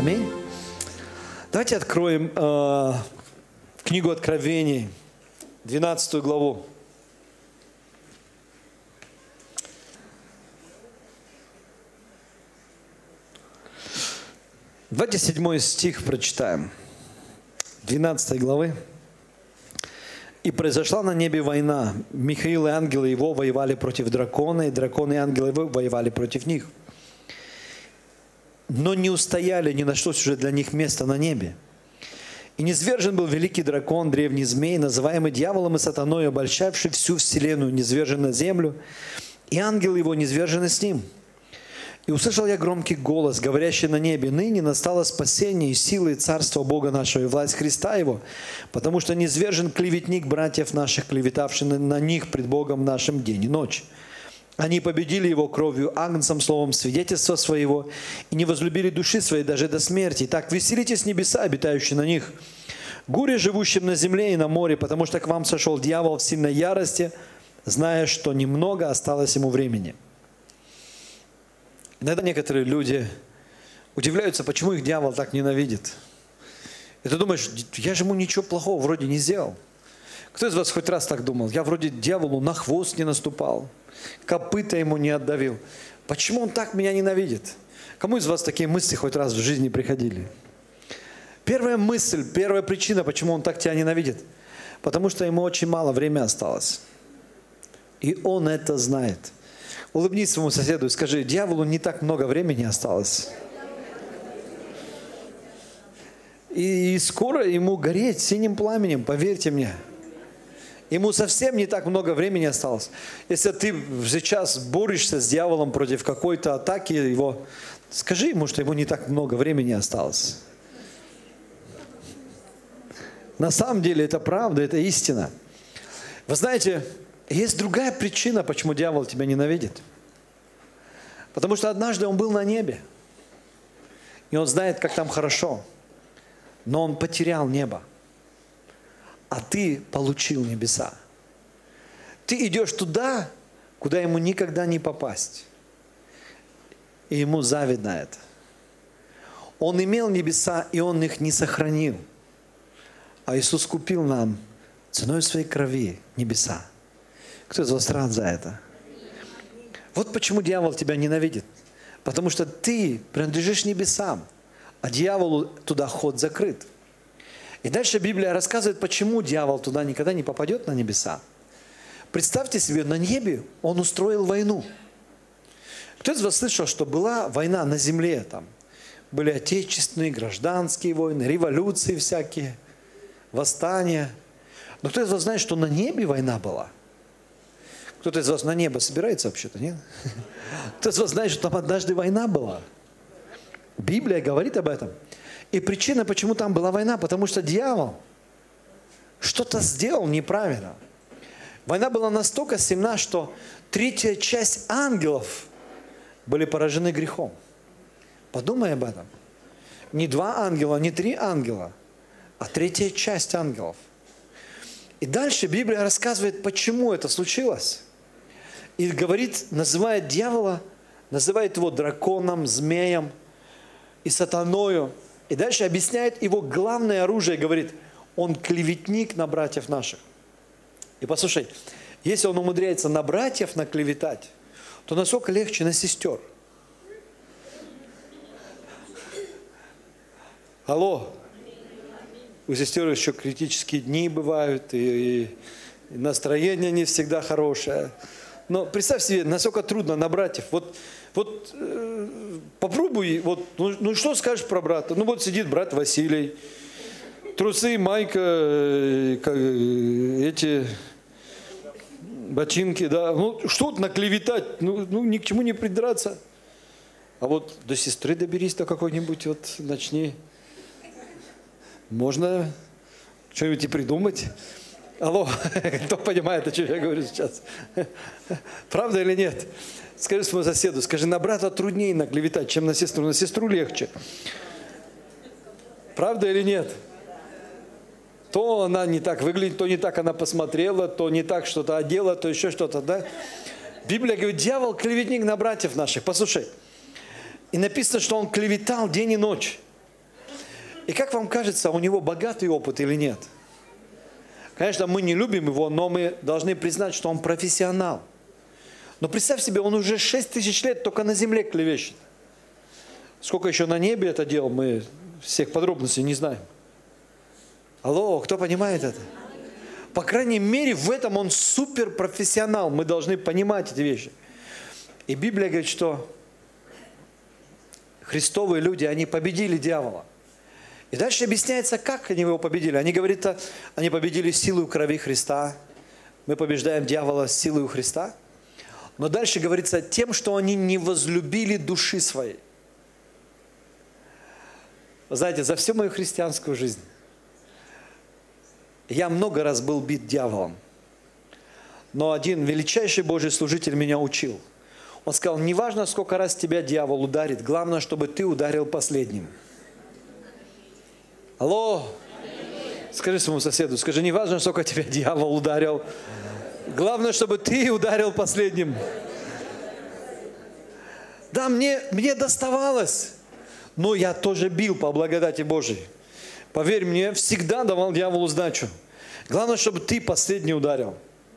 Аминь. Давайте откроем книгу Откровений, 12 главу. Давайте 7 стих прочитаем. 12 главы. «И произошла на небе война. Михаил и ангелы его воевали против дракона, и дракон и ангелы его воевали против них. Но не устояли, не нашлось уже для них места на небе. И низвержен был великий дракон, древний змей, называемый дьяволом и сатаной, обольщавший всю вселенную, низвержен на землю, и ангелы его низвержены с ним. И услышал я громкий голос, говорящий на небе: ныне настало спасение и сила и царство Бога нашего, и власть Христа Его, потому что низвержен клеветник братьев наших, клеветавший на них пред Богом нашим день и ночь. Они победили его кровью, агнцем, словом свидетельства своего, и не возлюбили души своей даже до смерти. Итак, веселитесь небеса, обитающие на них, горе живущим на земле и на море, потому что к вам сошел дьявол в сильной ярости, зная, что немного осталось ему времени». Иногда некоторые люди удивляются, почему их дьявол так ненавидит. И ты думаешь, я же ему ничего плохого вроде не сделал. Кто из вас хоть раз так думал? Я вроде дьяволу на хвост не наступал, копыта ему не отдавил. Почему он так меня ненавидит? Кому из вас такие мысли хоть раз в жизни приходили? Первая мысль, первая причина, почему он так тебя ненавидит. Потому что ему очень мало времени осталось. И он это знает. Улыбнись своему соседу и скажи: дьяволу не так много времени осталось. И скоро ему гореть синим пламенем, поверьте мне. Ему совсем не так много времени осталось. Если ты сейчас борешься с дьяволом против какой-то атаки его, скажи ему, что ему не так много времени осталось. На самом деле это правда, это истина. Вы знаете, есть другая причина, почему дьявол тебя ненавидит. Потому что однажды он был на небе. И он знает, как там хорошо. Но он потерял небо. А ты получил небеса. Ты идешь туда, куда ему никогда не попасть. И ему завидно это. Он имел небеса, и он их не сохранил. А Иисус купил нам ценой своей крови небеса. Кто из вас рад за это? Вот почему дьявол тебя ненавидит. Потому что ты принадлежишь небесам, а дьяволу туда ход закрыт. И дальше Библия рассказывает, почему дьявол туда никогда не попадет, на небеса. Представьте себе, на небе он устроил войну. Кто из вас слышал, что была война на земле? Там были отечественные, гражданские войны, революции всякие, восстания. Но кто из вас знает, что на небе война была? Кто-то из вас на небо собирается вообще-то, нет? Кто из вас знает, что там однажды война была? Библия говорит об этом. И причина, почему там была война, потому что дьявол что-то сделал неправильно. Война была настолько сильна, что третья часть ангелов были поражены грехом. Подумай об этом. Не 2 ангела, не 3 ангела, а третья часть ангелов. И дальше Библия рассказывает, почему это случилось. И говорит, называет дьявола, называет его драконом, змеем и сатаною. И дальше объясняет его главное оружие, говорит, он клеветник на братьев наших. И послушай, если он умудряется на братьев наклеветать, то насколько легче на сестер. Алло. У сестер еще критические дни бывают, и настроение не всегда хорошее. Но представь себе, насколько трудно на братьев. Вот попробуй, ну что скажешь про брата? Ну вот сидит брат Василий, трусы, майка, эти ботинки, да. Ну что наклеветать, ну ни к чему не придраться. А вот до сестры доберись до какой-нибудь, вот начни. Можно что-нибудь и придумать. Алло, кто понимает, о чем я говорю сейчас? Правда или нет? Скажи своему соседу, скажи, на брата труднее наклеветать, чем на сестру. На сестру легче. Правда или нет? То она не так выглядит, то не так она посмотрела, то не так что-то одела, то еще что-то, да? Библия говорит, дьявол клеветник на братьев наших. Послушай, и написано, что он клеветал день и ночь. И как вам кажется, у него богатый опыт или нет? Конечно, мы не любим его, но мы должны признать, что он профессионал. Но представь себе, он уже 6000 лет только на земле клевещет. Сколько еще на небе это делал, мы всех подробностей не знаем. Алло, кто понимает это? По крайней мере, в этом он суперпрофессионал. Мы должны понимать эти вещи. И Библия говорит, что христовые люди, они победили дьявола. И дальше объясняется, как они его победили. Они говорят, они победили силой крови Христа. Мы побеждаем дьявола силой Христа. Но дальше говорится тем, что они не возлюбили души своей. Вы знаете, за всю мою христианскую жизнь я много раз был бит дьяволом. Но один величайший Божий служитель меня учил. Он сказал, не важно, сколько раз тебя дьявол ударит, главное, чтобы ты ударил последним. Алло! Скажи своему соседу, скажи, не важно, сколько тебя дьявол ударил, главное, чтобы ты ударил последним. Да, мне доставалось, но я тоже бил по благодати Божией. Поверь мне, всегда давал дьяволу сдачу. Главное, чтобы ты последний ударил.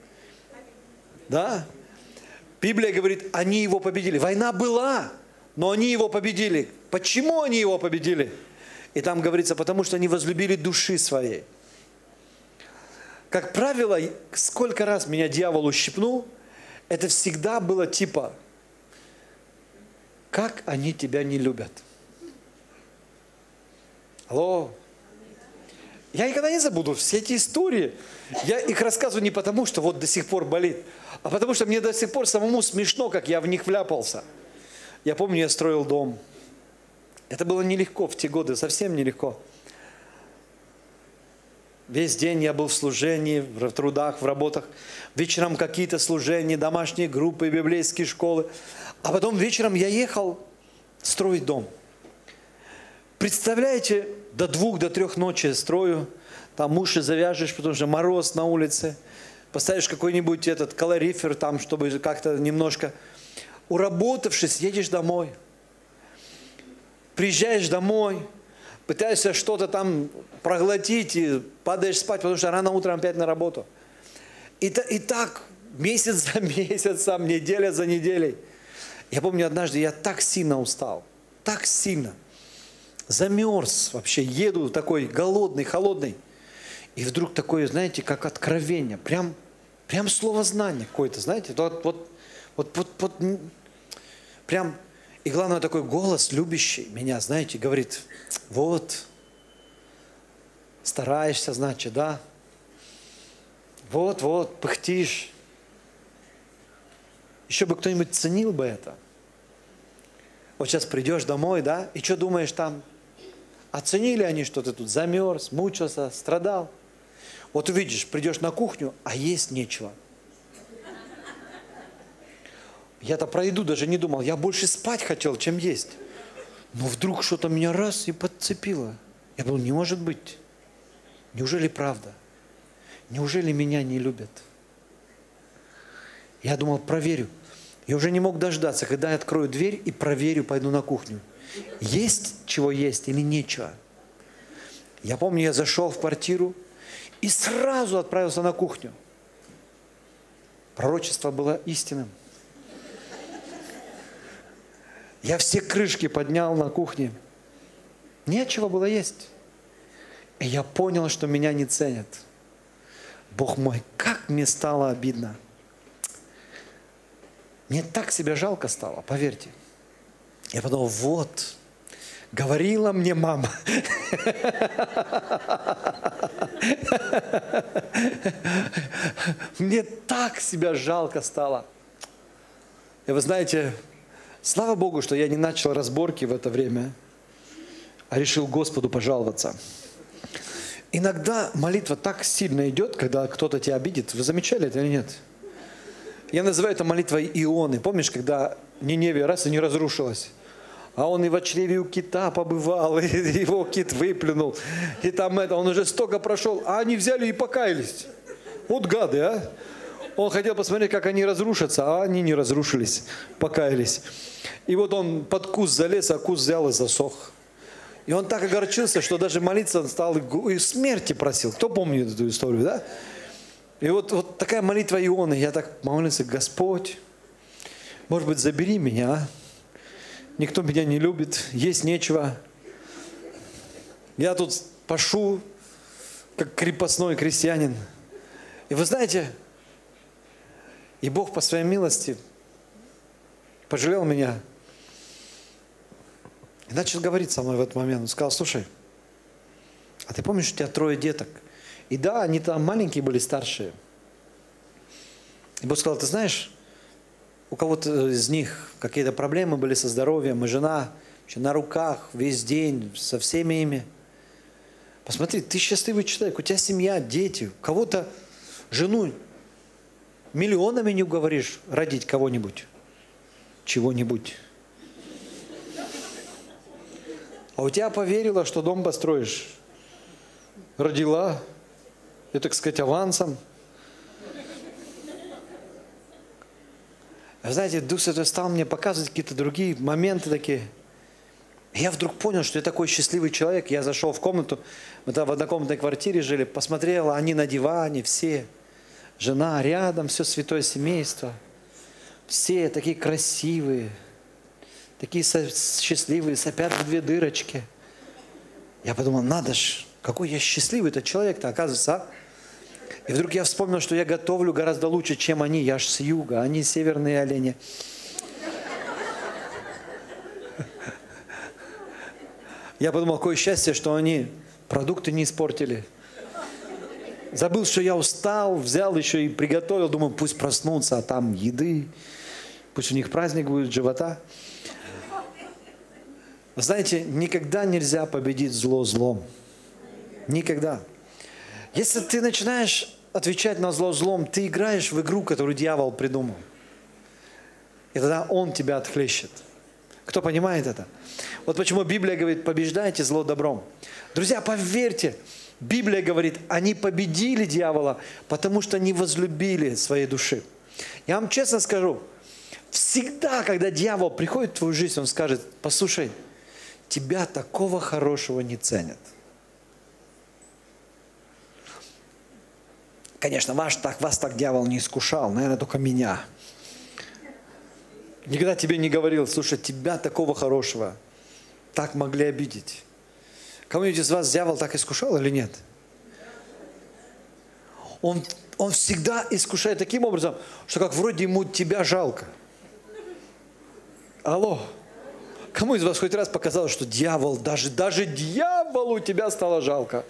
Да? Библия говорит, они его победили. Война была, но они его победили. Почему они его победили? И там говорится, потому что они возлюбили души своей. Как правило, сколько раз меня дьявол ущипнул, это всегда было типа, как они тебя не любят. Алло. Я никогда не забуду все эти истории. Я их рассказываю не потому, что вот до сих пор болит, а потому что мне до сих пор самому смешно, как я в них вляпался. Я помню, я строил дом. Это было нелегко в те годы, совсем нелегко. Весь день я был в служении, в трудах, в работах. Вечером какие-то служения, домашние группы, библейские школы. А потом вечером я ехал строить дом. Представляете, до 2, до 3 ночи строю, там уши завяжешь, потому что мороз на улице, поставишь какой-нибудь этот калорифер там, чтобы как-то немножко... Уработавшись, едешь домой. Приезжаешь домой, пытаешься что-то там проглотить и падаешь спать, потому что рано утром опять на работу. И так месяц за месяцем, неделя за неделей. Я помню, однажды я так сильно устал, так сильно. Замерз вообще, еду такой голодный, холодный. И вдруг такое, знаете, как откровение, прям словознание какое-то, знаете, вот прям, и главное такой голос, любящий меня, знаете, говорит, вот, стараешься, значит, да, вот, пыхтишь. Еще бы кто-нибудь ценил бы это. Вот сейчас придешь домой, да, и что думаешь там? Оценили они, что ты тут замерз, мучился, страдал? Вот увидишь, придешь на кухню, а есть нечего. Я-то про еду даже не думал, я больше спать хотел, чем есть. Но вдруг что-то меня раз и подцепило. Я думал, не может быть. Неужели правда? Неужели меня не любят? Я думал, проверю. Я уже не мог дождаться, когда я открою дверь и проверю, пойду на кухню. Есть чего есть или нечего? Я помню, я зашел в квартиру и сразу отправился на кухню. Пророчество было истинным. Я все крышки поднял на кухне. Нечего было есть. И я понял, что меня не ценят. Бог мой, как мне стало обидно. Мне так себя жалко стало, поверьте. Я подумал, вот, говорила мне мама. Мне так себя жалко стало. И вы знаете, слава Богу, что я не начал разборки в это время, а решил Господу пожаловаться. Иногда молитва так сильно идет, когда кто-то тебя обидит. Вы замечали это или нет? Я называю это молитвой Ионы. Помнишь, когда Ниневия раз и не разрушилась? А он и в чреве у кита побывал, и его кит выплюнул. И там он уже столько прошел, а они взяли и покаялись. Вот гады, а! Он хотел посмотреть, как они разрушатся, а они не разрушились, покаялись. И вот он под куст залез, а куст взял и засох. И он так огорчился, что даже молиться стал и смерти просил. Кто помнит эту историю, да? И вот такая молитва Ионы. Я так молился: Господь, может быть, забери меня, а? Никто меня не любит, есть нечего. Я тут пашу, как крепостной крестьянин. И вы знаете, и Бог по своей милости пожалел меня. И начал говорить со мной в этот момент. Он сказал: слушай, а ты помнишь, у тебя 3 деток? И да, они там маленькие были, старшие. И Бог сказал: ты знаешь, у кого-то из них какие-то проблемы были со здоровьем, и жена еще на руках весь день со всеми ими. Посмотри, ты счастливый человек, у тебя семья, дети, у кого-то жену миллионами не уговоришь родить кого-нибудь, чего-нибудь. А у тебя поверила, что дом построишь. Родила, и, так сказать, авансом. Вы знаете, Дух Святой стал мне показывать какие-то другие моменты такие. И я вдруг понял, что я такой счастливый человек. Я зашел в комнату, мы там в однокомнатной квартире жили, посмотрел, они на диване все. Жена рядом, все святое семейство. Все такие красивые, такие счастливые, сопят в 2 дырочки. Я подумал: надо ж, какой я счастливый этот человек-то, оказывается, а? И вдруг я вспомнил, что я готовлю гораздо лучше, чем они. Я ж с юга, они северные олени. Я подумал: какое счастье, что они продукты не испортили. Забыл, что я устал, взял еще и приготовил. Думаю, пусть проснутся, а там еды. Пусть у них праздник будет живота. Вы знаете, никогда нельзя победить зло злом. Никогда. Если ты начинаешь отвечать на зло злом, ты играешь в игру, которую дьявол придумал. И тогда он тебя отхлещет. Кто понимает это? Вот почему Библия говорит: побеждайте зло добром. Друзья, поверьте, Библия говорит, они победили дьявола, потому что не возлюбили своей души. Я вам честно скажу, всегда, когда дьявол приходит в твою жизнь, он скажет: послушай, тебя такого хорошего не ценят. Конечно, вас так дьявол не искушал, наверное, только меня. Никогда тебе не говорил: слушай, тебя такого хорошего так могли обидеть. Кого-нибудь из вас дьявол так искушал или нет? Он всегда искушает таким образом, что как вроде ему тебя жалко. Алло. Кому из вас хоть раз показалось, что дьявол, даже дьяволу тебя стало жалко?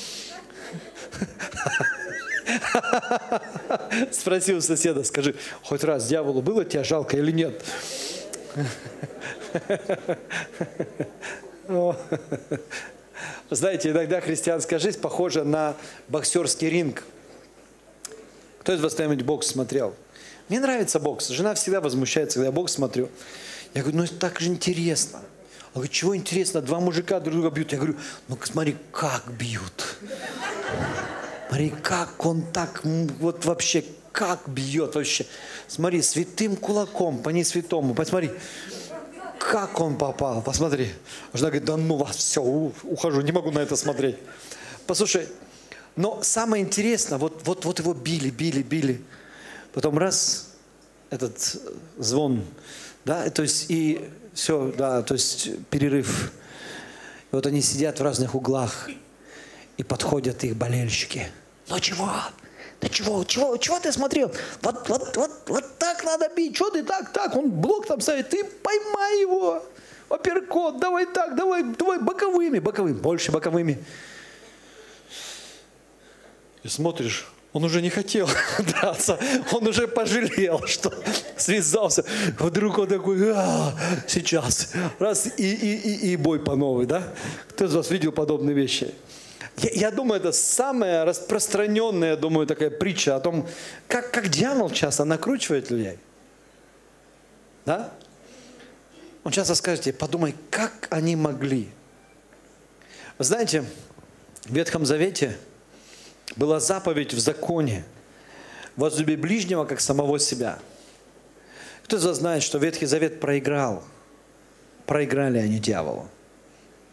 Спроси у соседа, скажи: хоть раз дьяволу было тебя жалко или нет? Знаете, иногда христианская жизнь похожа на боксерский ринг. Кто из вас когда-нибудь бокс смотрел? Мне нравится бокс. Жена всегда возмущается, когда я бокс смотрю. Я говорю: ну это так же интересно. Она говорит: чего интересно? 2 мужика друг друга бьют. Я говорю: ну смотри, как бьют. Смотри, как он так, вот вообще, как бьет вообще. Смотри, святым кулаком, по несвятому. Посмотри, как он попал. Посмотри. Жена говорит: да ну вас, все, ухожу, не могу на это смотреть. Послушай, но самое интересное, вот его били. Потом раз, этот звон, да, то есть и все, да, то есть перерыв. И вот они сидят в разных углах. И подходят их болельщики. Ну чего? Да чего ты смотрел? Вот так надо бить. Что ты так? Он блок там ставит. Ты поймай его. Апперкот, давай так, давай боковыми. Больше боковыми. И смотришь, он уже не хотел драться. Он уже пожалел, что связался. Вдруг он такой: сейчас. Раз и бой по новой, да? Кто из вас видел подобные вещи? Я думаю, это самая распространенная, думаю, такая притча о том, как дьявол часто накручивает людей. Да? Он часто скажет тебе: подумай, как они могли. Вы знаете, в Ветхом Завете была заповедь в законе: возлюби ближнего, как самого себя. Кто из вас знает, что Ветхий Завет проиграл? Проиграли они дьяволу.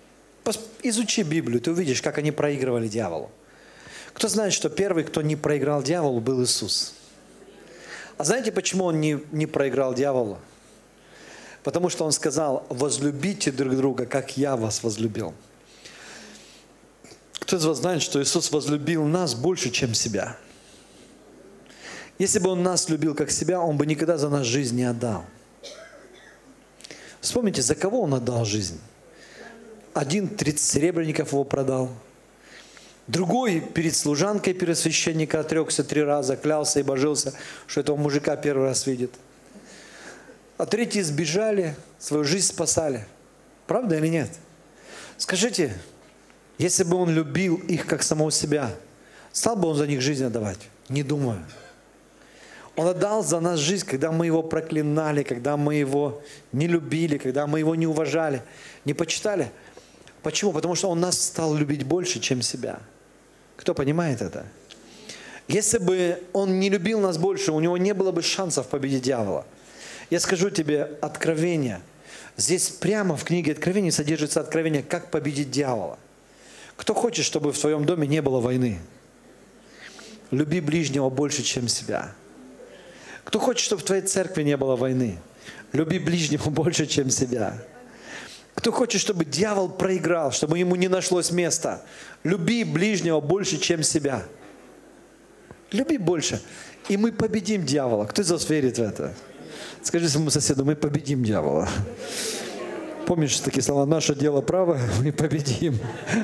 Изучи Библию, ты увидишь, как они проигрывали дьяволу. Кто знает, что первый, кто не проиграл дьяволу, был Иисус? А знаете, почему Он не проиграл дьяволу? Потому что Он сказал: возлюбите друг друга, как я вас возлюбил. Кто из вас знает, что Иисус возлюбил нас больше, чем себя? Если бы Он нас любил как себя, Он бы никогда за нас жизнь не отдал. Вспомните, за кого Он отдал жизнь? Один 30 серебряников его продал. Другой перед служанкой первосвященника отрекся 3 раза, клялся и божился, что этого мужика первый раз видит. А третьи сбежали, свою жизнь спасали. Правда или нет? Скажите, если бы Он любил их как самого себя, стал бы Он за них жизнь отдавать? Не думаю. Он отдал за нас жизнь, когда мы Его проклинали, когда мы Его не любили, когда мы Его не уважали, не почитали. Почему? Потому что Он нас стал любить больше, чем себя. Кто понимает это? Если бы Он не любил нас больше, у Него не было бы шансов победить дьявола. Я скажу тебе откровение. Здесь прямо в книге Откровений содержится откровение, как победить дьявола. Кто хочет, чтобы в своем доме не было войны? Люби ближнего больше, чем себя. Кто хочет, чтобы в твоей церкви не было войны? Люби ближнего больше, чем себя. Кто хочет, чтобы дьявол проиграл, чтобы ему не нашлось места? Люби ближнего больше, чем себя. Люби больше. И мы победим дьявола. Кто из вас верит в это? Скажи своему соседу: мы победим дьявола. Помнишь такие слова? Наше дело правое, мы победим.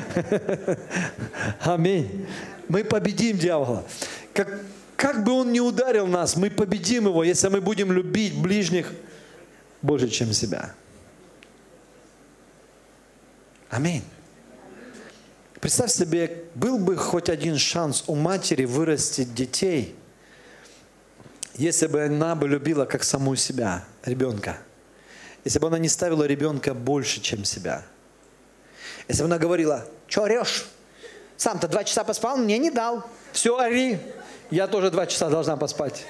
Аминь. Мы победим дьявола. Как бы он ни ударил нас, мы победим его, если мы будем любить ближних больше, чем себя. Аминь. Представь себе, был бы хоть один шанс у матери вырастить детей, если бы она бы любила как саму себя, ребенка. Если бы она не ставила ребенка больше, чем себя. Если бы она говорила: что орешь? Сам-то 2 часа поспал, мне не дал. Все, ори. Я тоже 2 часа должна поспать.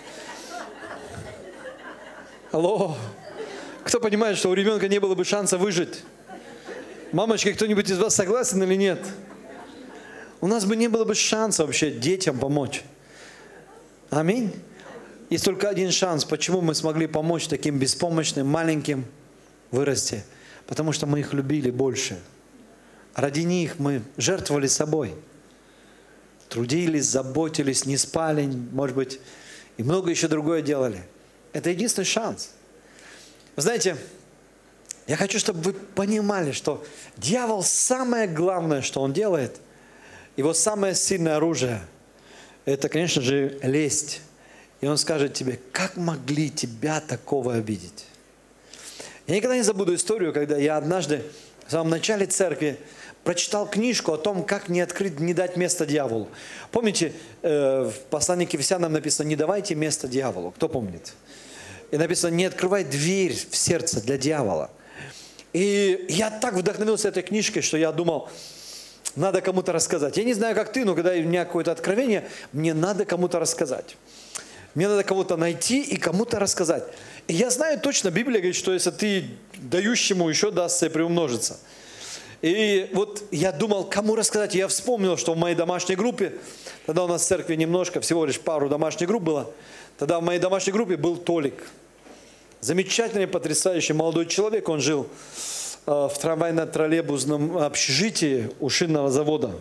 Алло. Кто понимает, что у ребенка не было бы шанса выжить? Мамочки, кто-нибудь из вас согласен или нет? У нас бы не было бы шанса вообще детям помочь. Аминь. Есть только один шанс, почему мы смогли помочь таким беспомощным, маленьким вырасти. Потому что мы их любили больше. Ради них мы жертвовали собой. Трудились, заботились, не спали, может быть, и много еще другое делали. Это единственный шанс. Вы знаете, я хочу, чтобы вы понимали, что дьявол самое главное, что он делает, его самое сильное оружие, это, конечно же, лесть. И он скажет тебе: как могли тебя такого обидеть? Я никогда не забуду историю, когда я однажды в самом начале церкви прочитал книжку о том, как не открыть, не дать место дьяволу. Помните, в послании к Ефесянам написано: не давайте место дьяволу. Кто помнит? И написано: не открывай дверь в сердце для дьявола. И я так вдохновился этой книжкой, что я думал, надо кому-то рассказать. Я не знаю, как ты, но когда у меня какое-то откровение, мне надо кому-то рассказать. Мне надо кого-то найти и кому-то рассказать. И я знаю точно, Библия говорит, что если ты дающему, еще дастся и приумножится. И вот я думал, кому рассказать. И я вспомнил, что в моей домашней группе, тогда у нас в церкви немножко, всего лишь пару домашних групп было, тогда в моей домашней группе был Толик. Замечательный, потрясающий молодой человек. Он жил в трамвайно-троллейбусном общежитии у шинного завода.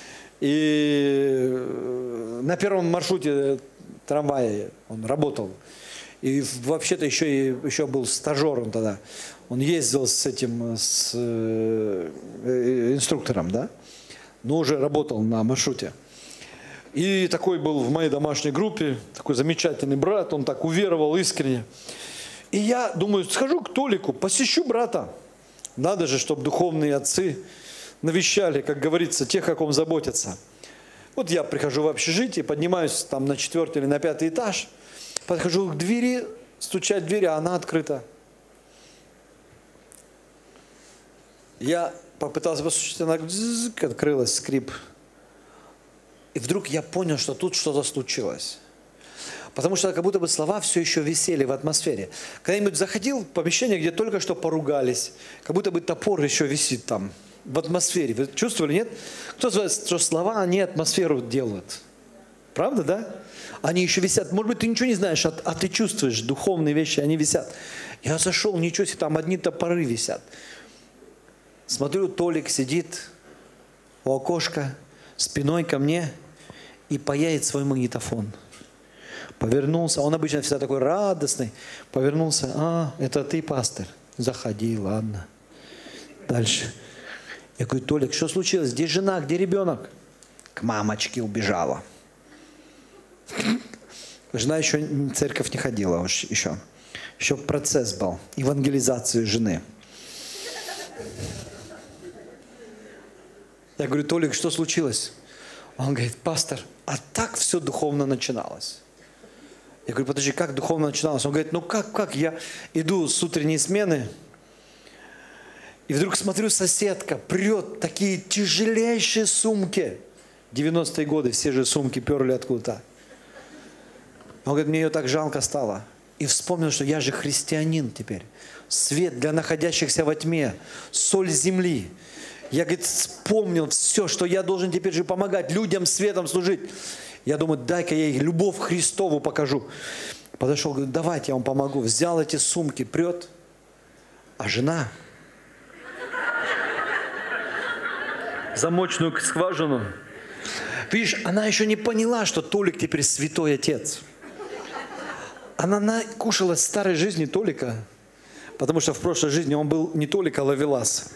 И на первом маршруте трамвая он работал. И вообще-то еще был стажером тогда. Он ездил с инструктором, да? Но уже работал на маршруте. И такой был в моей домашней группе, такой замечательный брат, он так уверовал искренне. И я думаю, схожу к Толику, посещу брата. Надо же, чтобы духовные отцы навещали, как говорится, тех, о ком заботятся. Вот я прихожу в общежитие, поднимаюсь там на 4-й или на 5-й этаж, подхожу к двери, стучать в дверь, а она открыта. Я попытался постучать, она открылась, скрип. И вдруг я понял, что тут что-то случилось. Потому что как будто бы слова все еще висели в атмосфере. Когда-нибудь заходил в помещение, где только что поругались, как будто бы топор еще висит там. в атмосфере. Вы чувствовали, нет? Кто знает, что слова, они атмосферу делают? Правда, да? Они еще висят. Может быть, ты ничего не знаешь, а ты чувствуешь, духовные вещи, они висят. Я зашел, ничего себе, там одни топоры висят. Смотрю, Толик сидит у окошка, спиной ко мне и паяет свой магнитофон. Повернулся, он обычно всегда такой радостный. Повернулся, это ты, пастор? Заходи, ладно. Дальше. Я говорю, Толик, что случилось? Где жена, где ребенок? К мамочке убежала. Жена еще в церковь не ходила еще. Еще процесс был евангелизации жены. Я говорю, Толик, что случилось? Он говорит, пастор, а так все духовно начиналось. Я говорю, подожди, как духовно начиналось? Он говорит, как? Я иду с утренней смены, и вдруг смотрю, соседка прет такие тяжелейшие сумки. 90-е годы все же сумки перли откуда-то. Он говорит, мне ее так жалко стало. И вспомнил, что я же христианин теперь. Свет для находящихся во тьме, соль земли. Я, говорит, вспомнил все, что я должен теперь же помогать людям светом служить. Я думаю, дай-ка я ей любовь Христову покажу. Подошел, говорит, давайте я вам помогу. Взял эти сумки, прет. А жена замочную скважину. Видишь, она еще не поняла, что Толик теперь святой отец. Она накушалась старой жизни Толика, потому что в прошлой жизни он был не Толик, а Ловелас.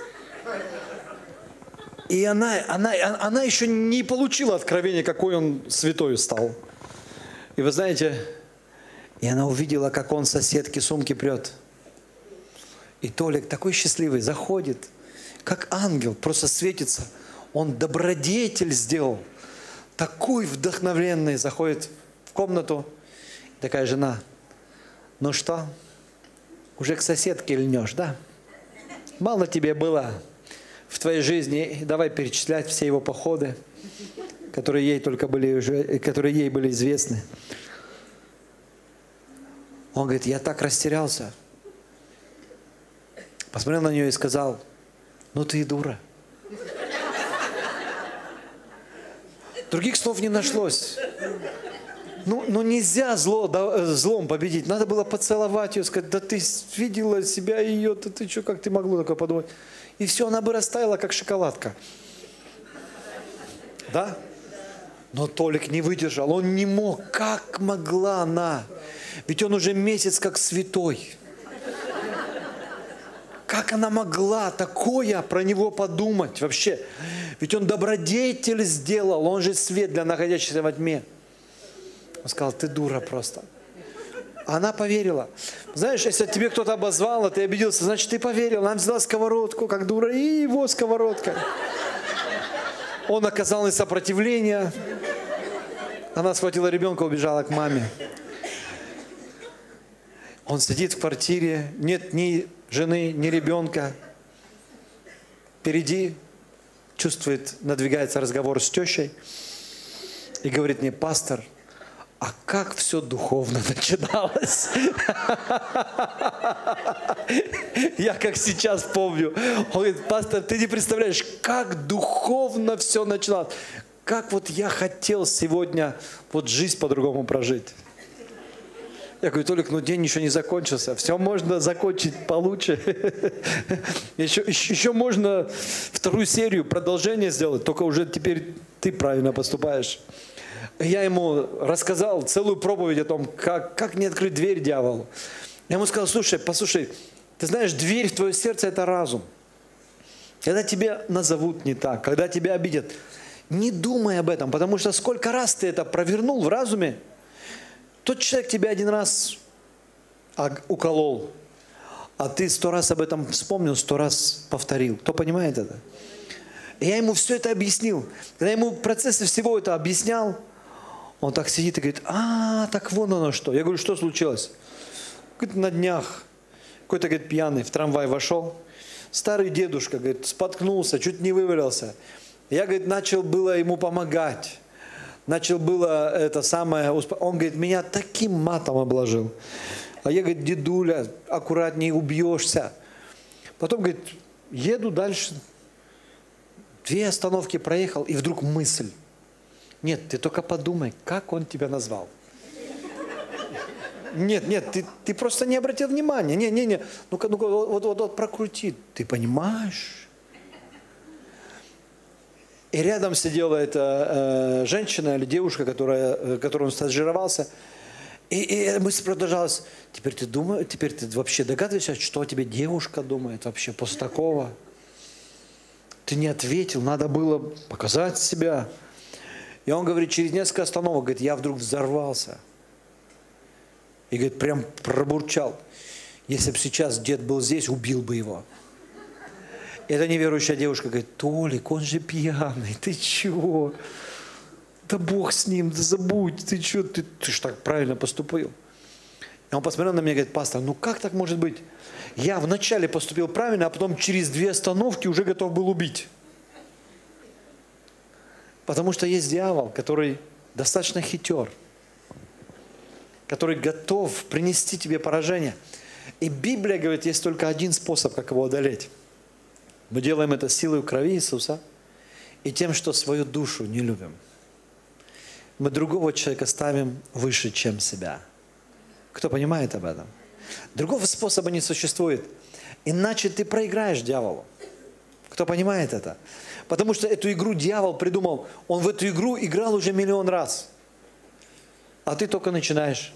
И она еще не получила откровения, какой он святой стал. И вы знаете, и она увидела, как он соседке сумки прет. И Толик такой счастливый заходит, как ангел, просто светится. Он добродетель сделал. Такой вдохновенный заходит в комнату. Такая жена, ну что, уже к соседке льнешь, да? Мало тебе было в твоей жизни, давай перечислять все его походы, которые ей были известны. Он говорит, я так растерялся. Посмотрел на нее и сказал, ну ты и дура. Других слов не нашлось. Ну нельзя злом победить. Надо было поцеловать ее, сказать, да ты видела себя и ее, ты что, как ты могла такое подумать? И все, она бы растаяла, как шоколадка. Да? Но Толик не выдержал, он не мог. Как могла она? Ведь он уже месяц как святой. Как она могла такое про него подумать вообще? Ведь он добродетель сделал, он же свет для находящихся во тьме. Он сказал, ты дура просто. Она поверила. Знаешь, если тебе кто-то обозвал, а ты обиделся, значит, ты поверил. Она взяла сковородку, как дура, и его сковородка. Он оказал ей сопротивление. Она схватила ребенка, убежала к маме. Он сидит в квартире, нет ни жены, ни ребенка. Впереди чувствует, надвигается разговор с тещей. И говорит мне, пастор, а как все духовно начиналось? Я как сейчас помню. Он говорит, пастор, ты не представляешь, как духовно все начиналось. Как вот я хотел сегодня вот жизнь по-другому прожить. Я говорю, Толик, ну день еще не закончился. Все можно закончить получше. Еще можно вторую серию, продолжение сделать. Только уже теперь ты правильно поступаешь. Я ему рассказал целую проповедь о том, как не открыть дверь дьяволу. Я ему сказал, слушай, послушай, ты знаешь, дверь в твое сердце – это разум. Когда тебя назовут не так, когда тебя обидят, не думай об этом, потому что сколько раз ты это провернул в разуме, тот человек тебя один раз уколол, а ты 100 раз об этом вспомнил, 100 раз повторил. Кто понимает это? И я ему все это объяснил. Когда я ему в процессе всего это объяснял, он так сидит и говорит, так вон оно что. Я говорю, что случилось? Говорит, на днях какой-то, говорит, пьяный в трамвай вошел, старый дедушка, говорит, споткнулся, чуть не вывалился. Я, говорит, начал было ему помогать. Начал было это самое, он, говорит, меня таким матом обложил. А я, говорит, дедуля, аккуратнее, убьешься. Потом, говорит, еду дальше. 2 остановки проехал, и вдруг мысль. Нет, ты только подумай, как он тебя назвал. Нет, ты просто не обратил внимания. Не. Ну-ка, вот прокрути. Ты понимаешь? И рядом сидела эта женщина или девушка, которой он стажировался. И мысль продолжалась. Теперь ты вообще догадываешься, что о тебе девушка думает вообще после такого? Ты не ответил, надо было показать себя. И он говорит, через несколько остановок, говорит, я вдруг взорвался. И, говорит, прям пробурчал. Если бы сейчас дед был здесь, убил бы его. И эта неверующая девушка говорит, Толик, он же пьяный, ты чего? Да Бог с ним, да забудь, ты что, ты же так правильно поступил. И он посмотрел на меня и говорит, пастор, ну как так может быть? Я вначале поступил правильно, а потом через 2 остановки уже готов был убить. Потому что есть дьявол, который достаточно хитер, который готов принести тебе поражение. И Библия говорит, есть только один способ, как его одолеть. Мы делаем это силой крови Иисуса и тем, что свою душу не любим. Мы другого человека ставим выше, чем себя. Кто понимает об этом? Другого способа не существует. Иначе ты проиграешь дьяволу. Кто понимает это? Потому что эту игру дьявол придумал. Он в эту игру играл уже 1 000 000 раз. А ты только начинаешь.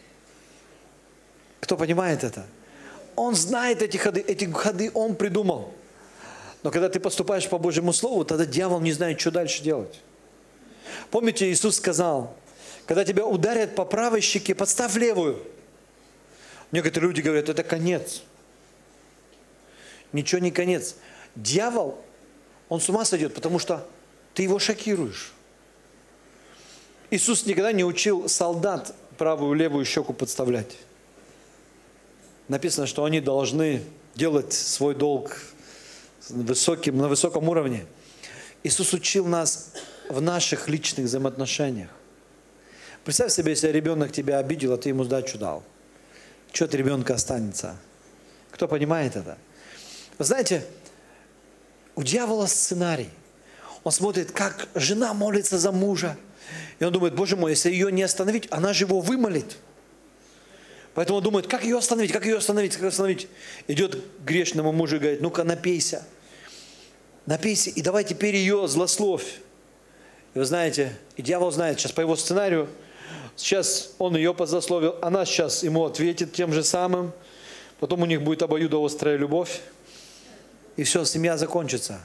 Кто понимает это? Он знает эти ходы он придумал. Но когда ты поступаешь по Божьему Слову, тогда дьявол не знает, что дальше делать. Помните, Иисус сказал, когда тебя ударят по правой щеке, подставь левую. Некоторые люди говорят, это конец. Ничего не конец. Дьявол, он с ума сойдет, потому что ты его шокируешь. Иисус никогда не учил солдат правую и левую щеку подставлять. Написано, что они должны делать свой долг на высоком уровне. Иисус учил нас в наших личных взаимоотношениях. Представь себе, если ребенок тебя обидел, а ты ему сдачу дал. Что от ребенка останется? Кто понимает это? Вы знаете, у дьявола сценарий. Он смотрит, как жена молится за мужа. И он думает, Боже мой, если ее не остановить, она же его вымолит. Поэтому он думает, как ее остановить, как ее остановить, как ее остановить. Идет к грешному мужу и говорит, ну-ка напейся. Напейся, и давай теперь ее злословь. И вы знаете, и дьявол знает, сейчас по его сценарию, сейчас он ее позлословил, она сейчас ему ответит тем же самым. Потом у них будет обоюдоострая любовь. И все, семья закончится.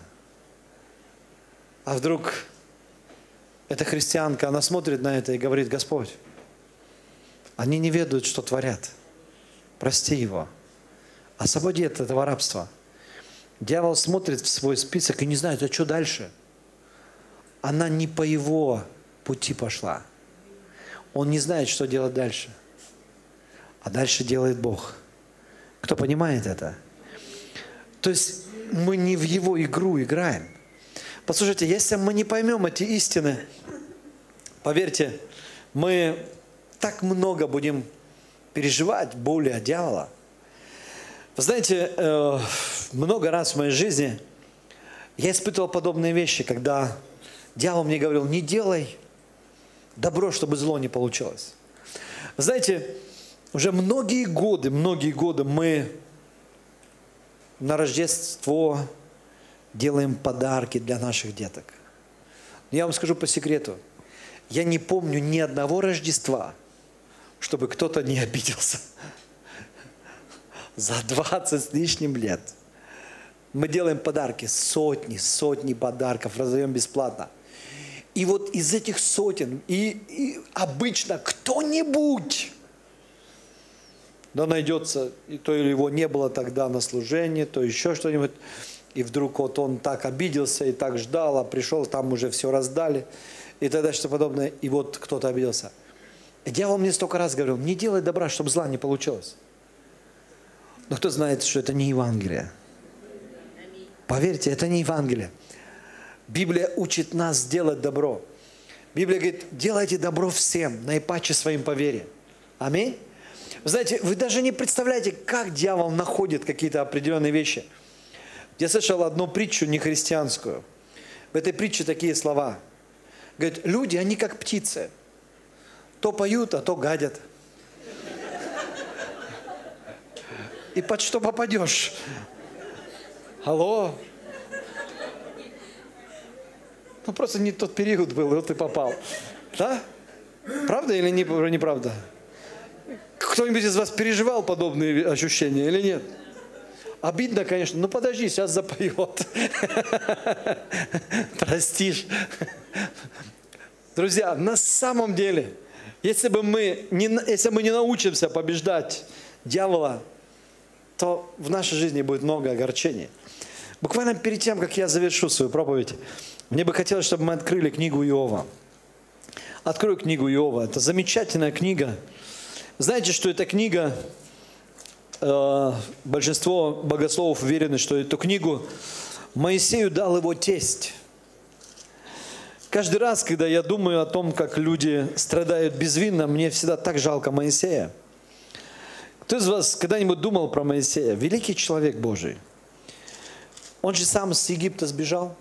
А вдруг эта христианка, она смотрит на это и говорит, Господь, они не ведают, что творят. Прости его. Освободи от этого рабства. Дьявол смотрит в свой список и не знает, а что дальше? Она не по его пути пошла. Он не знает, что делать дальше. А дальше делает Бог. Кто понимает это? То есть мы не в его игру играем. Послушайте, если мы не поймем эти истины, поверьте, мы так много будем переживать боли от дьявола. Вы знаете, много раз в моей жизни я испытывал подобные вещи, когда дьявол мне говорил, не делай добро, чтобы зло не получилось. Вы знаете, уже многие годы мы на Рождество делаем подарки для наших деток. Но я вам скажу по секрету, я не помню ни одного Рождества, чтобы кто-то не обиделся. За 20 с лишним лет мы делаем подарки, сотни подарков раздаем бесплатно. И вот из этих сотен, и обычно кто-нибудь, да, найдется, и то или его не было тогда на служении, то еще что-нибудь, и вдруг вот он так обиделся и так ждал, а пришел, там уже все раздали, и тогда что подобное, и вот кто-то обиделся. И дьявол мне столько раз говорил, не делай добра, чтобы зла не получилось. Но кто знает, что это не Евангелие? Поверьте, это не Евангелие. Библия учит нас делать добро. Библия говорит, делайте добро всем, наипаче своим по вере. Аминь. Вы знаете, вы даже не представляете, как дьявол находит какие-то определенные вещи. Я слышал одну притчу нехристианскую. В этой притче такие слова. Говорит, люди, они как птицы. То поют, а то гадят. И под что попадешь? Алло? Ну, просто не тот период был, и вот ты попал. Да? Правда или неправда? Кто-нибудь из вас переживал подобные ощущения или нет? Обидно, конечно. Ну, подожди, сейчас запоет. Простишь. Друзья, на самом деле, если мы не научимся побеждать дьявола, то в нашей жизни будет много огорчений. Буквально перед тем, как я завершу свою проповедь, мне бы хотелось, чтобы мы открыли книгу Иова. Открою книгу Иова. Это замечательная книга. Знаете, что эта книга, большинство богословов уверены, что эту книгу Моисею дал его тесть. Каждый раз, когда я думаю о том, как люди страдают безвинно, мне всегда так жалко Моисея. Кто из вас когда-нибудь думал про Моисея? Великий человек Божий. Он же сам с Египта сбежал,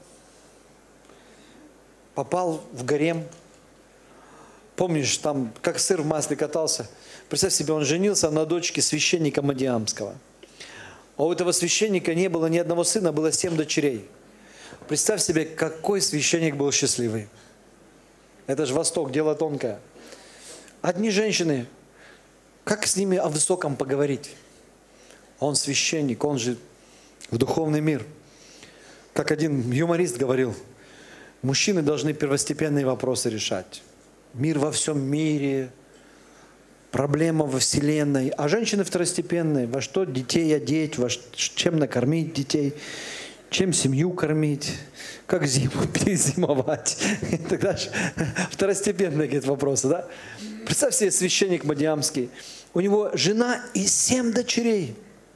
попал в гарем. Помнишь, там как сыр в масле катался. Представь себе, он женился на дочке священника Мадиамского. А у этого священника не было ни одного сына, было 7 дочерей. Представь себе, какой священник был счастливый. Это же Восток, дело тонкое. Одни женщины, как с ними о высоком поговорить? Он священник, он же в духовный мир. Как один юморист говорил, мужчины должны первостепенные вопросы решать. Мир во всем мире, проблема во вселенной, а женщины второстепенные. Во что детей одеть, чем накормить детей, чем семью кормить, как зиму перезимовать. И так дальше. Второстепенные какие-то вопросы, да? Представь себе, священник Мадиамский. У него жена и 7 дочерей.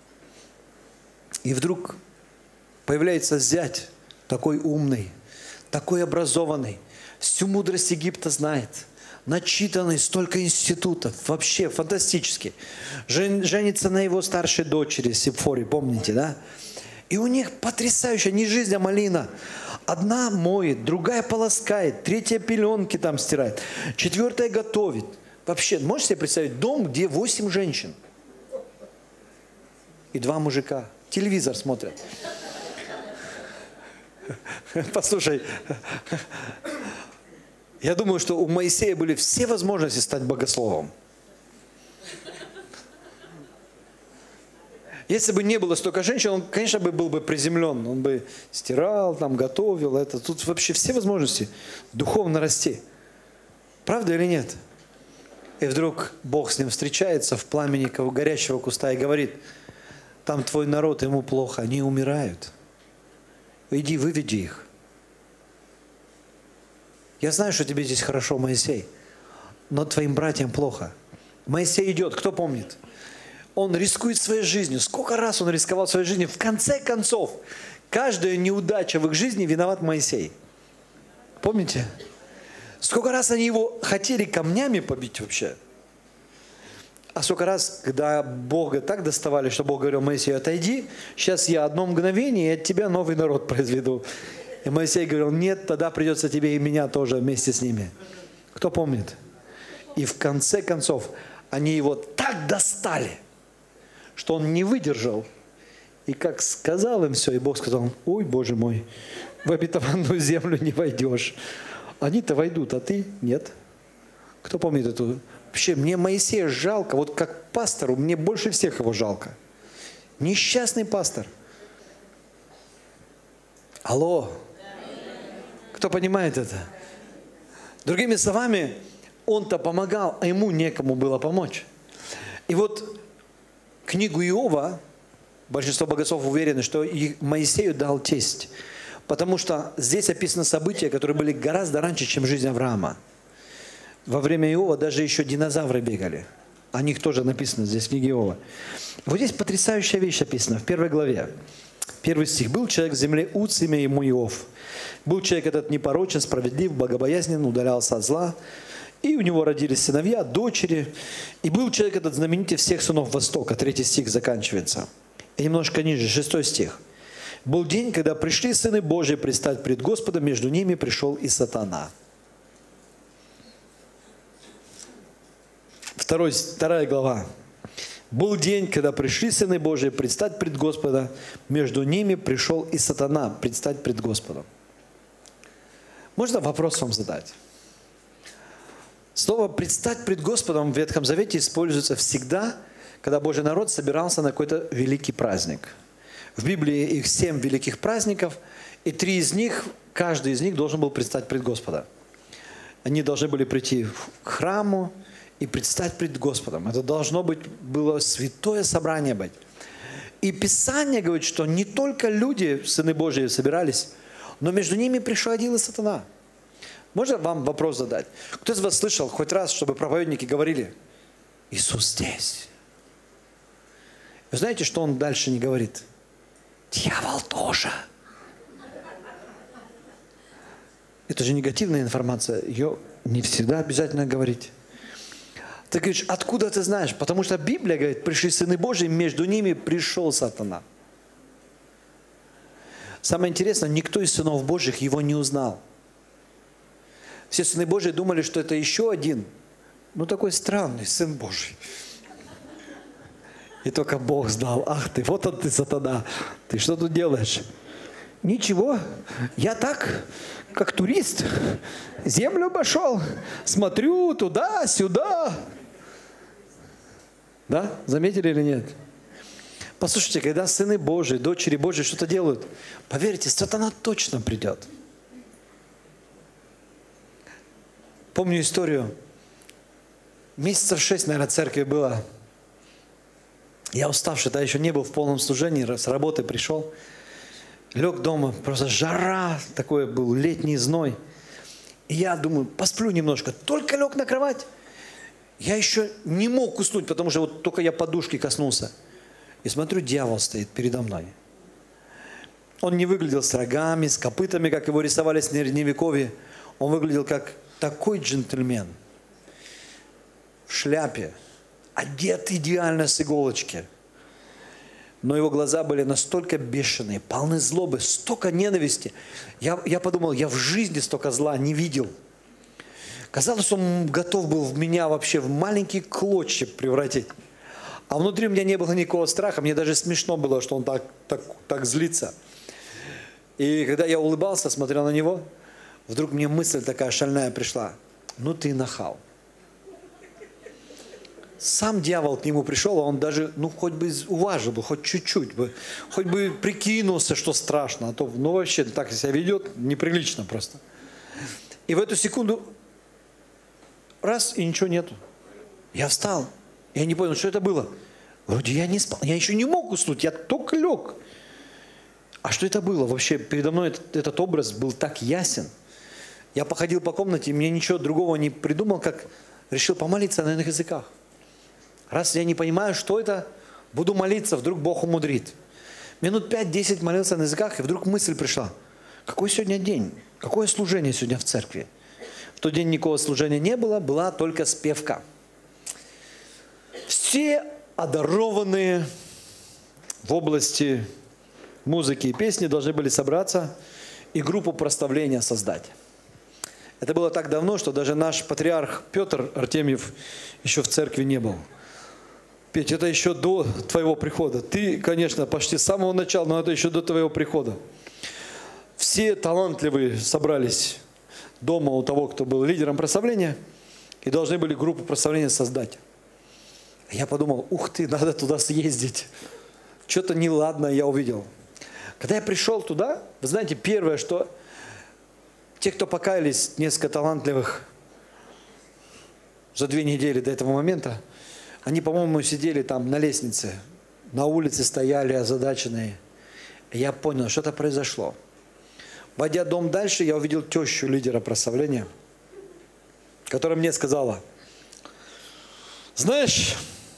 И вдруг появляется зять, такой умный, такой образованный, всю мудрость Египта знает, начитанный, столько институтов, вообще фантастически. Женится на его старшей дочери Сипфоре, помните, да? И у них потрясающая, не жизнь, а малина. Одна моет, другая полоскает, третья пеленки там стирает, 4 готовит. Вообще, можете себе представить дом, где 8 женщин и 2 мужика? Телевизор смотрят. Послушай, я думаю, что у Моисея были все возможности стать богословом. Если бы не было столько женщин, он, конечно, был бы приземлен. Он бы стирал, там, готовил. Это. Тут вообще все возможности духовно расти. Правда или нет? И вдруг Бог с ним встречается в пламени горящего куста и говорит, там твой народ, ему плохо, они умирают. Иди, выведи их. Я знаю, что тебе здесь хорошо, Моисей, но твоим братьям плохо. Моисей идет, кто помнит? Он рискует своей жизнью. Сколько раз он рисковал своей жизнью? В конце концов, каждая неудача в их жизни виноват Моисей. Помните? Сколько раз они его хотели камнями побить вообще? А сколько раз, когда Бога так доставали, что Бог говорил, Моисей, отойди, сейчас я одно мгновение, и от тебя новый народ произведу. И Моисей говорил, нет, тогда придется тебе и меня тоже вместе с ними. Кто помнит? И в конце концов, они его так достали, что он не выдержал. И как сказал им все, и Бог сказал, ой, Боже мой, в обетованную землю не войдешь. Они-то войдут, а ты нет. Кто помнит эту? Вообще, мне Моисея жалко, вот как пастору, мне больше всех его жалко. Несчастный пастор. Алло. Кто понимает это? Другими словами, он-то помогал, а ему некому было помочь. И вот книгу Иова, большинство богословов уверены, что Моисею дал тесть. Потому что здесь описаны события, которые были гораздо раньше, чем жизнь Авраама. Во время Иова даже еще динозавры бегали. О них тоже написано здесь в книге Иова. Вот здесь потрясающая вещь описана в 1 главе. 1 стих. «Был человек в земле Уц, имя ему Иов. Был человек этот непорочен, справедлив, богобоязнен, удалялся от зла. И у него родились сыновья, дочери. И был человек этот знаменитый всех сынов Востока». 3 стих заканчивается. И немножко ниже, 6 стих. Был день, когда пришли сыны Божии предстать пред Господом, между ними пришел и сатана. Вторая глава. Был день, когда пришли сыны Божии предстать пред Господа, между ними пришел и сатана предстать пред Господом. Можно вопрос вам задать? Слово «предстать пред Господом» в Ветхом Завете используется всегда, когда Божий народ собирался на какой-то великий праздник. В Библии их 7 великих праздников, и 3 из них, каждый из них должен был предстать пред Господа. Они должны были прийти к храму и предстать пред Господом. Это должно быть, было святое собрание быть. И Писание говорит, что не только люди, сыны Божьи, собирались, но между ними пришел один и сатана. Можно вам вопрос задать? Кто из вас слышал хоть раз, чтобы проповедники говорили: Иисус здесь? Вы знаете, что он дальше не говорит? Дьявол тоже. Это же негативная информация. Ее не всегда обязательно говорить. Ты говоришь, откуда ты знаешь? Потому что Библия говорит, пришли сыны Божьи, между ними пришел сатана. Самое интересное, никто из сынов Божьих его не узнал. Все сыны Божьи думали, что это еще один, такой странный сын Божий. И только Бог знал, ах ты, вот он ты, сатана, ты что тут делаешь? Ничего, я так, как турист, землю обошел, смотрю туда-сюда. Да, заметили или нет? Послушайте, когда сыны Божьи, дочери Божьи что-то делают, поверьте, сатана точно придет. Помню историю. Месяцев 6, наверное, церкви было. Я уставший, тогда еще не был в полном служении, с работы пришел. Лег дома, просто жара, такой был летний зной. И я думаю, посплю немножко. Только лег на кровать. Я еще не мог уснуть, потому что вот только я подушки коснулся. И смотрю, дьявол стоит передо мной. Он не выглядел с рогами, с копытами, как его рисовали в Средневековье. Он выглядел как такой джентльмен. В шляпе, одет идеально с иголочки. Но его глаза были настолько бешеные, полны злобы, столько ненависти. Я подумал, я в жизни столько зла не видел. Казалось, он готов был в меня вообще в маленькие клочья превратить. А внутри у меня не было никакого страха. Мне даже смешно было, что он так злится. И когда я улыбался, смотрел на него, вдруг мне мысль такая шальная пришла. Ну ты нахал. Сам дьявол к нему пришел, а он даже, хоть бы уважил бы, хоть чуть-чуть бы, хоть бы прикинулся, что страшно, а то, вообще так себя ведет, неприлично просто. И в эту секунду, раз, и ничего нету. Я встал, я не понял, что это было. Вроде я не спал, я еще не мог уснуть, я только лег. А что это было? Вообще передо мной этот образ был так ясен. Я походил по комнате, и мне ничего другого не придумал, как решил помолиться на иных языках. Раз я не понимаю, что это, буду молиться, вдруг Бог умудрит. Минут 5-10 молился на языках, и вдруг мысль пришла. Какой сегодня день? Какое служение сегодня в церкви? В тот день никакого служения не было, была только спевка. Все одарованные в области музыки и песни должны были собраться и группу прославления создать. Это было так давно, что даже наш патриарх Петр Артемьев еще в церкви не был. Петь, это еще до твоего прихода. Ты, конечно, почти с самого начала, но это еще до твоего прихода. Все талантливые собрались дома у того, кто был лидером прославления, и должны были группу прославления создать. Я подумал, ух ты, надо туда съездить. Что-то неладное я увидел. Когда я пришел туда, вы знаете, первое, что те, кто покаялись, несколько талантливых за 2 недели до этого момента, они, по-моему, сидели там на лестнице, на улице стояли озадаченные. И я понял, что-то произошло. Войдя в дом дальше, я увидел тещу лидера прославления, которая мне сказала, знаешь,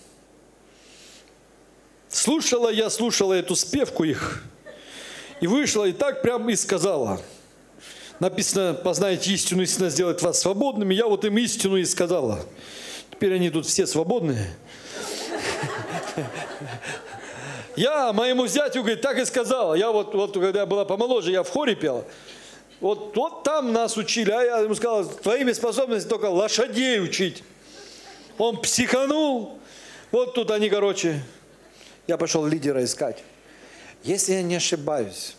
слушала эту спевку их, и вышла, и так прямо и сказала. Написано, познаете истину, истина сделает вас свободными. Я вот им истину и сказала. Теперь они тут все свободные. Я моему зятю, говорит, так и сказала. Я вот когда я была помоложе, я в хоре пела. Вот там нас учили, а я ему сказал, твоими способностями только лошадей учить. Он психанул. Вот тут они, я пошел лидера искать. Если я не ошибаюсь,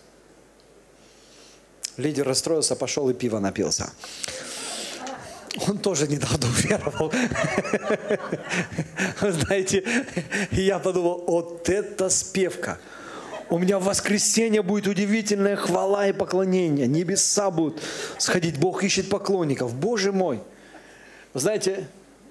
лидер расстроился, пошел и пиво напился. Он тоже недавно уверовал. Вы знаете, я подумал, вот это спевка. У меня в воскресенье будет удивительная хвала и поклонение. Небеса будут сходить. Бог ищет поклонников. Боже мой. Вы знаете,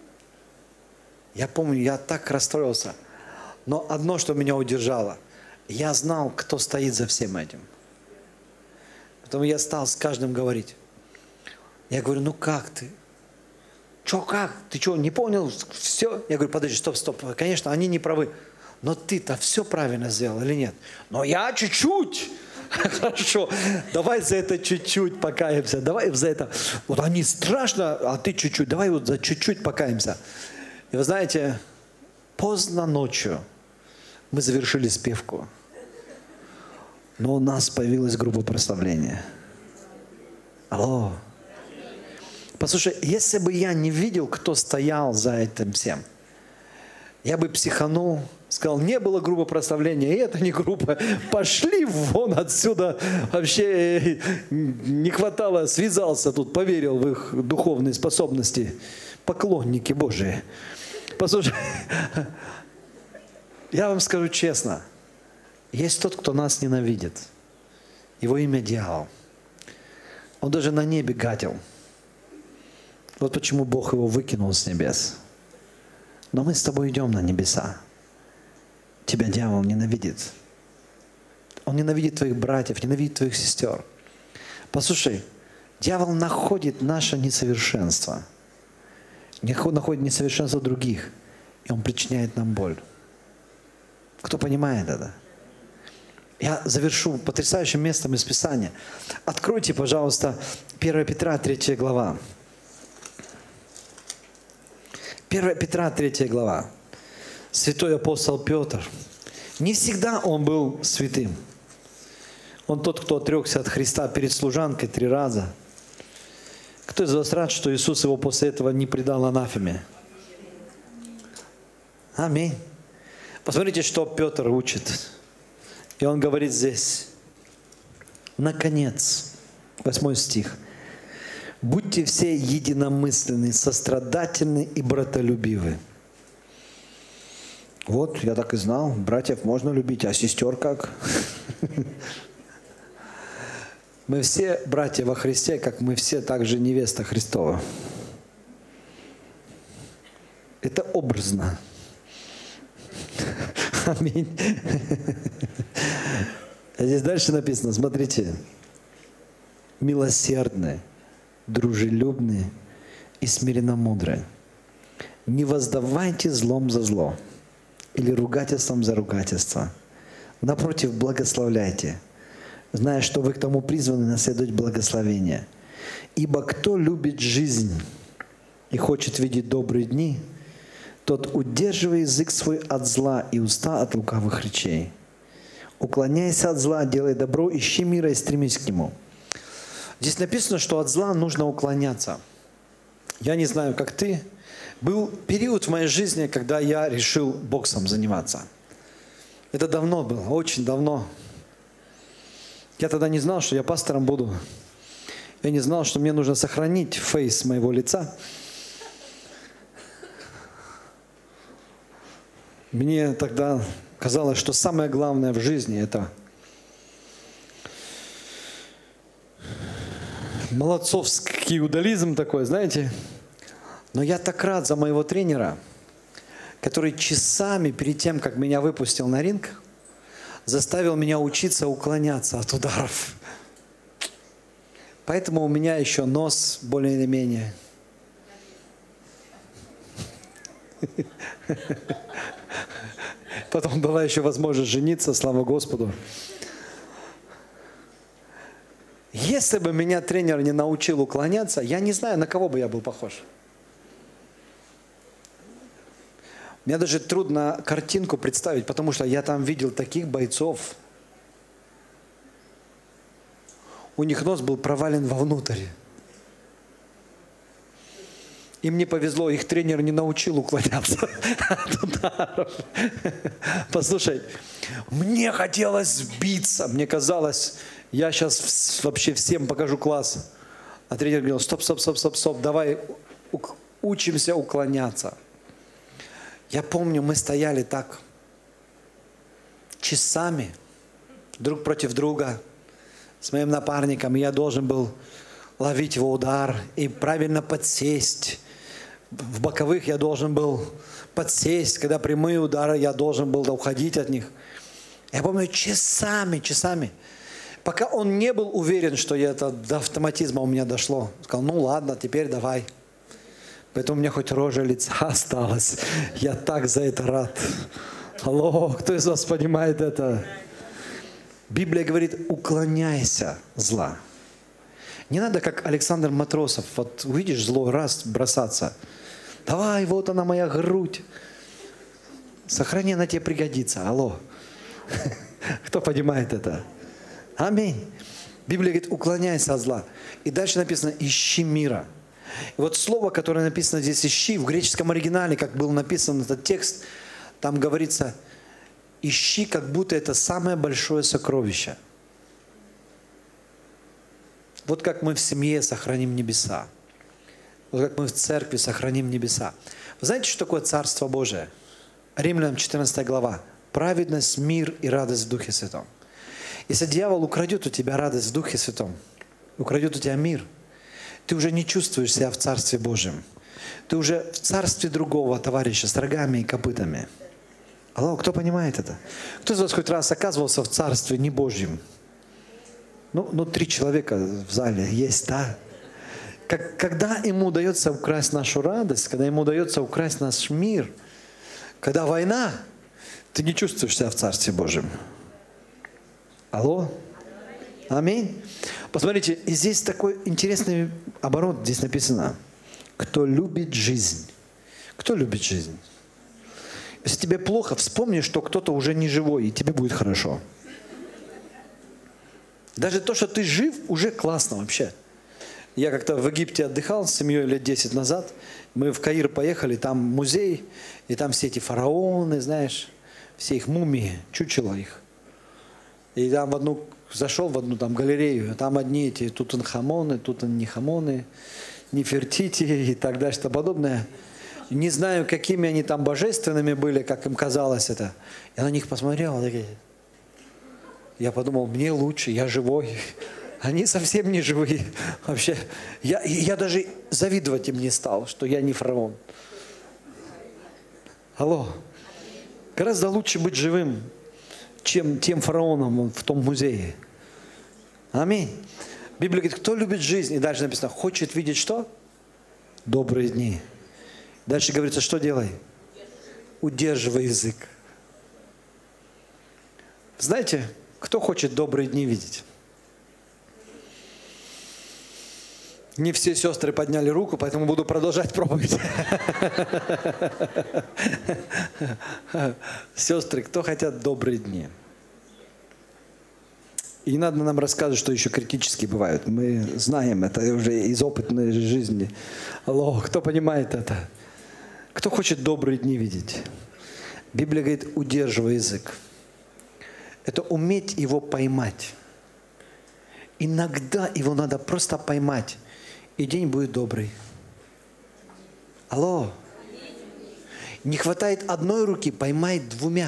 я помню, я так расстроился. Но одно, что меня удержало. Я знал, кто стоит за всем этим. Поэтому я стал с каждым говорить. Я говорю, ну как ты? Че, как? Ты что, не понял? Все? Я говорю, подожди, стоп. Конечно, они не правы. Но ты-то все правильно сделал или нет? Но я чуть-чуть. Хорошо, давай за это чуть-чуть покаемся. Давай за это. Вот они страшно, а ты чуть-чуть. Давай вот за чуть-чуть покаемся. И вы знаете, поздно ночью мы завершили спевку. Но у нас появилась группа прославления. Алло. Послушай, если бы я не видел, кто стоял за этим всем, я бы психанул, сказал, не было группы прославления, и это не группа. Пошли вон отсюда. Вообще не хватало, связался тут, поверил в их духовные способности. Поклонники Божии. Послушай, я вам скажу честно, есть тот, кто нас ненавидит. Его имя дьявол. Он даже на небе гадил. Вот почему Бог его выкинул с небес. Но мы с тобой идем на небеса. Тебя дьявол ненавидит. Он ненавидит твоих братьев, ненавидит твоих сестер. Послушай, дьявол находит наше несовершенство. Находит несовершенство других. И он причиняет нам боль. Кто понимает это? Я завершу потрясающим местом из Писания. Откройте, пожалуйста, 1 Петра, 3 глава. 1 Петра, 3 глава. Святой апостол Петр. Не всегда он был святым. Он тот, кто отрекся от Христа перед служанкой 3 раза. Кто из вас рад, что Иисус его после этого не предал анафеме? Аминь. Посмотрите, что Петр учит. И он говорит здесь. Наконец, 8 стих. Будьте все единомысленны, сострадательны и братолюбивы. Вот, я так и знал, братьев можно любить, а сестер как? Мы все братья во Христе, как мы все также невеста Христова. Это образно. Аминь. А здесь дальше написано, смотрите. Милосердны, дружелюбны и смиренно-мудры. Не воздавайте злом за зло или ругательством за ругательство. Напротив, благословляйте, зная, что вы к тому призваны наследовать благословение. Ибо кто любит жизнь и хочет видеть добрые дни, тот удерживай язык свой от зла и уста от лукавых речей. Уклоняйся от зла, делай добро, ищи мира и стремись к нему. Здесь написано, что от зла нужно уклоняться. Я не знаю, как ты. Был период в моей жизни, когда я решил боксом заниматься. Это давно было, очень давно. Я тогда не знал, что я пастором буду. Я не знал, что мне нужно сохранить фейс моего лица. Мне тогда казалось, что самое главное в жизни – это молодцовский иудализм такой, знаете. Но я так рад за моего тренера, который часами перед тем, как меня выпустил на ринг, заставил меня учиться уклоняться от ударов. Поэтому у меня еще нос более или менее. Потом была еще возможность жениться, слава Господу. Если бы меня тренер не научил уклоняться, я не знаю, на кого бы я был похож. Мне даже трудно картинку представить, потому что я там видел таких бойцов. У них нос был провален вовнутрь. Им не повезло, их тренер не научил уклоняться от ударов. Послушай, мне хотелось сбиться, мне казалось, я сейчас вообще всем покажу класс. А тренер говорил, стоп, давай учимся уклоняться. Я помню, мы стояли так часами друг против друга с моим напарником, и я должен был ловить его удар и правильно подсесть. В боковых я должен был подсесть, когда прямые удары, я должен был уходить от них. Я помню, часами. Пока он не был уверен, что это до автоматизма у меня дошло. Сказал, ну ладно, теперь давай. Поэтому у меня хоть рожа лица осталась. Я так за это рад. Алло, кто из вас понимает это? Библия говорит, уклоняйся зла. Не надо, как Александр Матросов, вот увидишь зло, раз, бросаться. Давай, вот она моя грудь. Сохрани, она тебе пригодится. Алло. Кто понимает это? Аминь. Библия говорит, уклоняйся от зла. И дальше написано, ищи мира. И вот слово, которое написано здесь «ищи», в греческом оригинале, как был написан этот текст, там говорится, ищи, как будто это самое большое сокровище. Вот как мы в семье сохраним небеса. Вот как мы в церкви сохраним небеса. Вы знаете, что такое Царство Божие? Римлянам 14 глава. Праведность, мир и радость в Духе Святом. Если дьявол украдет у тебя радость в Духе Святом, украдет у тебя мир, ты уже не чувствуешь себя в Царстве Божьем. Ты уже в царстве другого товарища с рогами и копытами. Алло, кто понимает это? Кто из вас хоть раз оказывался в Царстве не Божьем? Ну 3 человека в зале есть, да? Когда ему удается украсть нашу радость, когда ему удается украсть наш мир, когда война, ты не чувствуешь себя в Царстве Божьем. Алло? Аминь. Посмотрите, и здесь такой интересный оборот, здесь написано, кто любит жизнь. Кто любит жизнь? Если тебе плохо, вспомни, что кто-то уже не живой, и тебе будет хорошо. Даже то, что ты жив, уже классно вообще. Я как-то в Египте отдыхал с семьей лет 10 назад. Мы в Каир поехали, там музей, и там все эти фараоны, знаешь, все их мумии, чучела их. И там зашел в одну там галерею, там одни эти Тутанхамоны, Тутанхамоны, Нефертити и так далее, что подобное. Не знаю, какими они там божественными были, как им казалось это. Я на них посмотрел, я подумал, мне лучше, я живой. Они совсем не живые. Вообще, я даже завидовать им не стал, что я не фараон. Алло. Гораздо лучше быть живым, чем тем фараоном в том музее. Аминь. Библия говорит, кто любит жизнь, и дальше написано, хочет видеть что? Добрые дни. Дальше говорится, что делай? Удерживай язык. Знаете, кто хочет добрые дни видеть? Не все сестры подняли руку, поэтому буду продолжать проповедь. Сестры, кто хотят добрые дни? И не надо нам рассказывать, что еще критические бывают. Мы знаем это уже из опытной жизни. Алло, кто понимает это? Кто хочет добрые дни видеть? Библия говорит, удерживай язык. Это уметь его поймать. Иногда его надо просто поймать, и день будет добрый. Алло. Не хватает одной руки, поймай 2.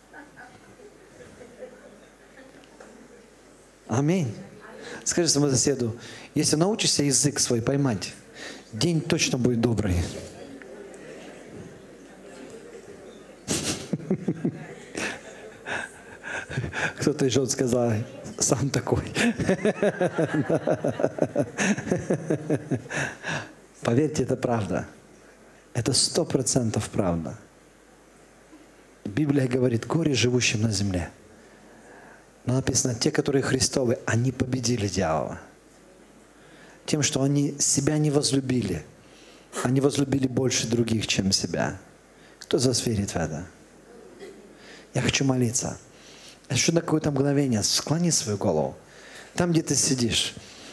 Аминь. Скажи своему соседу, если научишься язык свой поймать, день точно будет добрый. Кто-то еще сказал, сам такой. Поверьте, это правда. Это 100% правда. Библия говорит, горе живущим на земле. Но написано, те, которые Христовы, они победили дьявола. Тем, что они себя не возлюбили. Они возлюбили больше других, чем себя. Кто из вас верит в это? Я хочу молиться. Еще на какое-то мгновение склони свою голову. Там, где ты сидишь.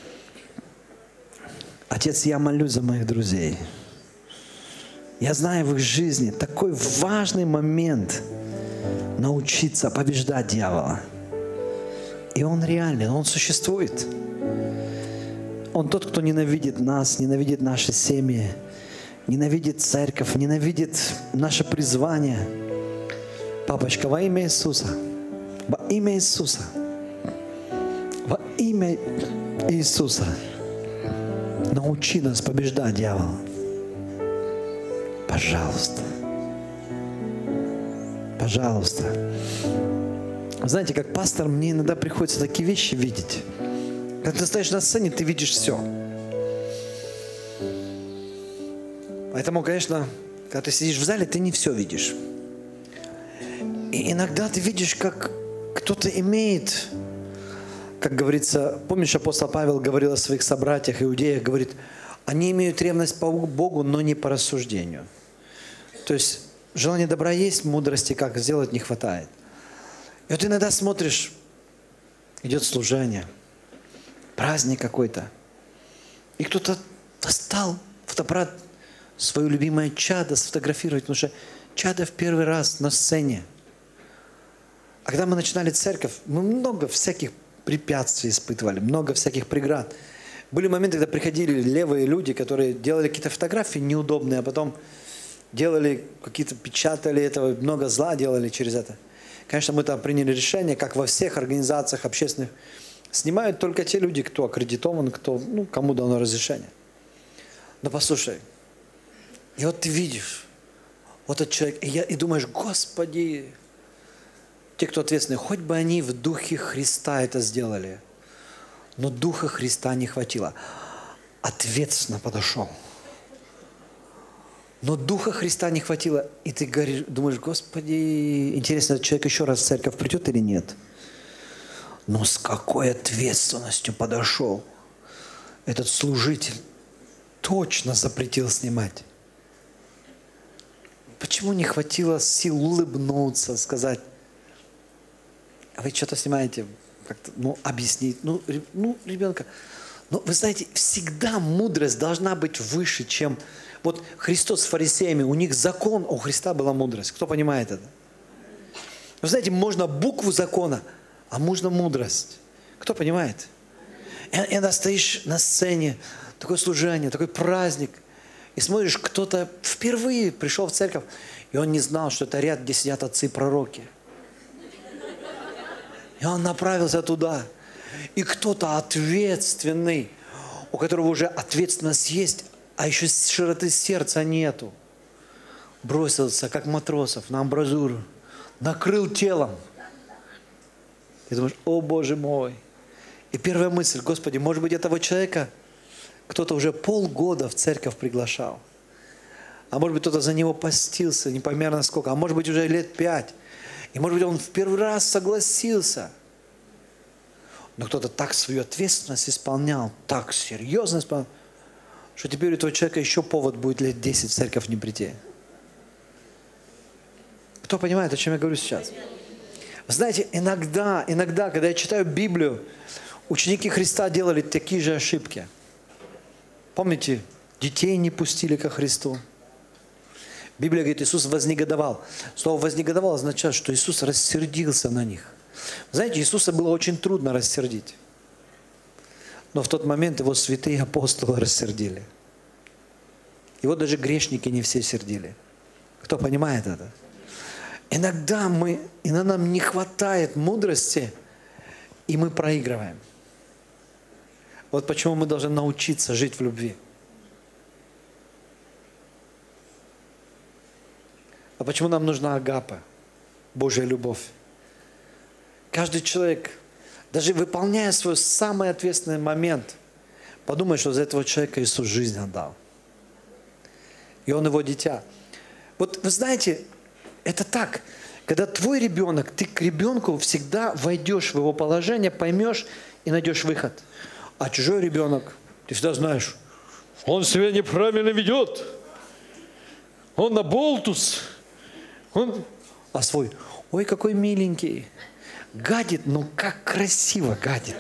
Отец, я молюсь за моих друзей. Я знаю в их жизни такой важный момент научиться побеждать дьявола. И он реальный, он существует. Он тот, кто ненавидит нас, ненавидит наши семьи, ненавидит церковь, ненавидит наше призвание. Папочка, во имя Иисуса, во имя Иисуса, во имя Иисуса, научи нас побеждать дьявола. Пожалуйста. Пожалуйста. Вы знаете, как пастор, мне иногда приходится такие вещи видеть. Когда ты стоишь на сцене, ты видишь все. Поэтому, конечно, когда ты сидишь в зале, ты не все видишь. И иногда ты видишь, как кто-то имеет, как говорится, помнишь, апостол Павел говорил о своих собратьях, иудеях, говорит, они имеют ревность по Богу, но не по рассуждению. То есть желание добра есть, мудрости как сделать не хватает. И вот иногда смотришь, идет служение, праздник какой-то, и кто-то достал фотоаппарат, свое любимое чадо сфотографировать, потому что чадо в первый раз на сцене. А когда мы начинали церковь, мы много всяких препятствий испытывали, много всяких преград. Были моменты, когда приходили левые люди, которые делали какие-то фотографии неудобные, а потом делали какие-то, печатали это, много зла делали через это. Конечно, мы там приняли решение, как во всех организациях общественных, снимают только те люди, кто аккредитован, кто, кому дано разрешение. Но послушай, и вот ты видишь, вот этот человек, и думаешь, Господи, те, кто ответственны, хоть бы они в Духе Христа это сделали, но Духа Христа не хватило. Ответственно подошел. Но Духа Христа не хватило, и ты думаешь, Господи, интересно, этот человек еще раз в церковь придет или нет? Но с какой ответственностью подошел этот служитель, точно запретил снимать. Почему не хватило сил улыбнуться, сказать, а вы что-то снимаете, как-то, объяснить, ребенка. Но вы знаете, всегда мудрость должна быть выше, чем... Вот Христос с фарисеями, у них закон, а у Христа была мудрость. Кто понимает это? Вы знаете, можно букву закона, а можно мудрость. Кто понимает? И иногда стоишь на сцене, такое служение, такой праздник, и смотришь, кто-то впервые пришел в церковь, и он не знал, что это ряд, где сидят отцы-пророки. И он направился туда. И кто-то ответственный, у которого уже ответственность есть, а еще широты сердца нету, бросился, как матросов, на амбразуру, накрыл телом. И думаешь, о Боже мой. И первая мысль, Господи, может быть, этого человека кто-то уже полгода в церковь приглашал. А может быть, кто-то за него постился, непомерно сколько. А может быть, уже лет 5. И может быть, он в первый раз согласился. Но кто-то так свою ответственность исполнял, так серьезно исполнял, что теперь у этого человека еще повод будет лет 10 в церковь не прийти. Кто понимает, о чем я говорю сейчас? Вы знаете, иногда, когда я читаю Библию, ученики Христа делали такие же ошибки. Помните, детей не пустили ко Христу. Библия говорит, Иисус вознегодовал. Слово «вознегодовал» означает, что Иисус рассердился на них. Знаете, Иисуса было очень трудно рассердить. Но в тот момент его святые апостолы рассердили. Его даже грешники не все сердили. Кто понимает это? Иногда нам не хватает мудрости, и мы проигрываем. Вот почему мы должны научиться жить в любви. А почему нам нужна агапа, Божья любовь? Каждый человек, даже выполняя свой самый ответственный момент, подумай, что за этого человека Иисус жизнь отдал. И он его дитя. Вот вы знаете, это так. Когда твой ребенок, ты к ребенку всегда войдешь в его положение, поймешь и найдешь выход. А чужой ребенок, ты всегда знаешь, он себя неправильно ведет. Он оболтус. А свой, ой, какой миленький. Гадит, но как красиво гадит.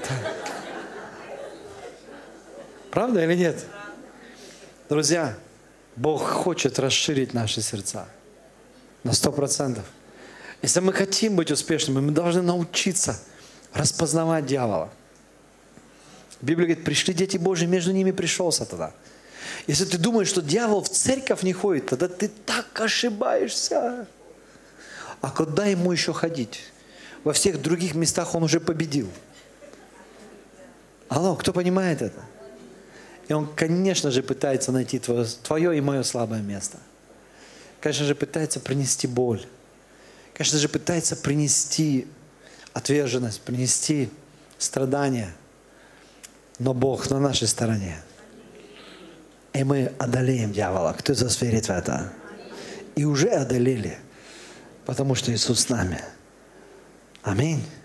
Правда или нет? Друзья, Бог хочет расширить наши сердца на 100%. Если мы хотим быть успешными, мы должны научиться распознавать дьявола. Библия говорит, пришли дети Божьи, между ними пришел сатана. Если ты думаешь, что дьявол в церковь не ходит, тогда ты так ошибаешься. А куда ему еще ходить? Во всех других местах он уже победил. Алло, кто понимает это? И он, конечно же, пытается найти твое и мое слабое место. Конечно же, пытается принести боль. Конечно же, пытается принести отверженность, принести страдания. Но Бог на нашей стороне. И мы одолеем дьявола. Кто из вас верит в это? И уже одолели. Потому что Иисус с нами. Аминь.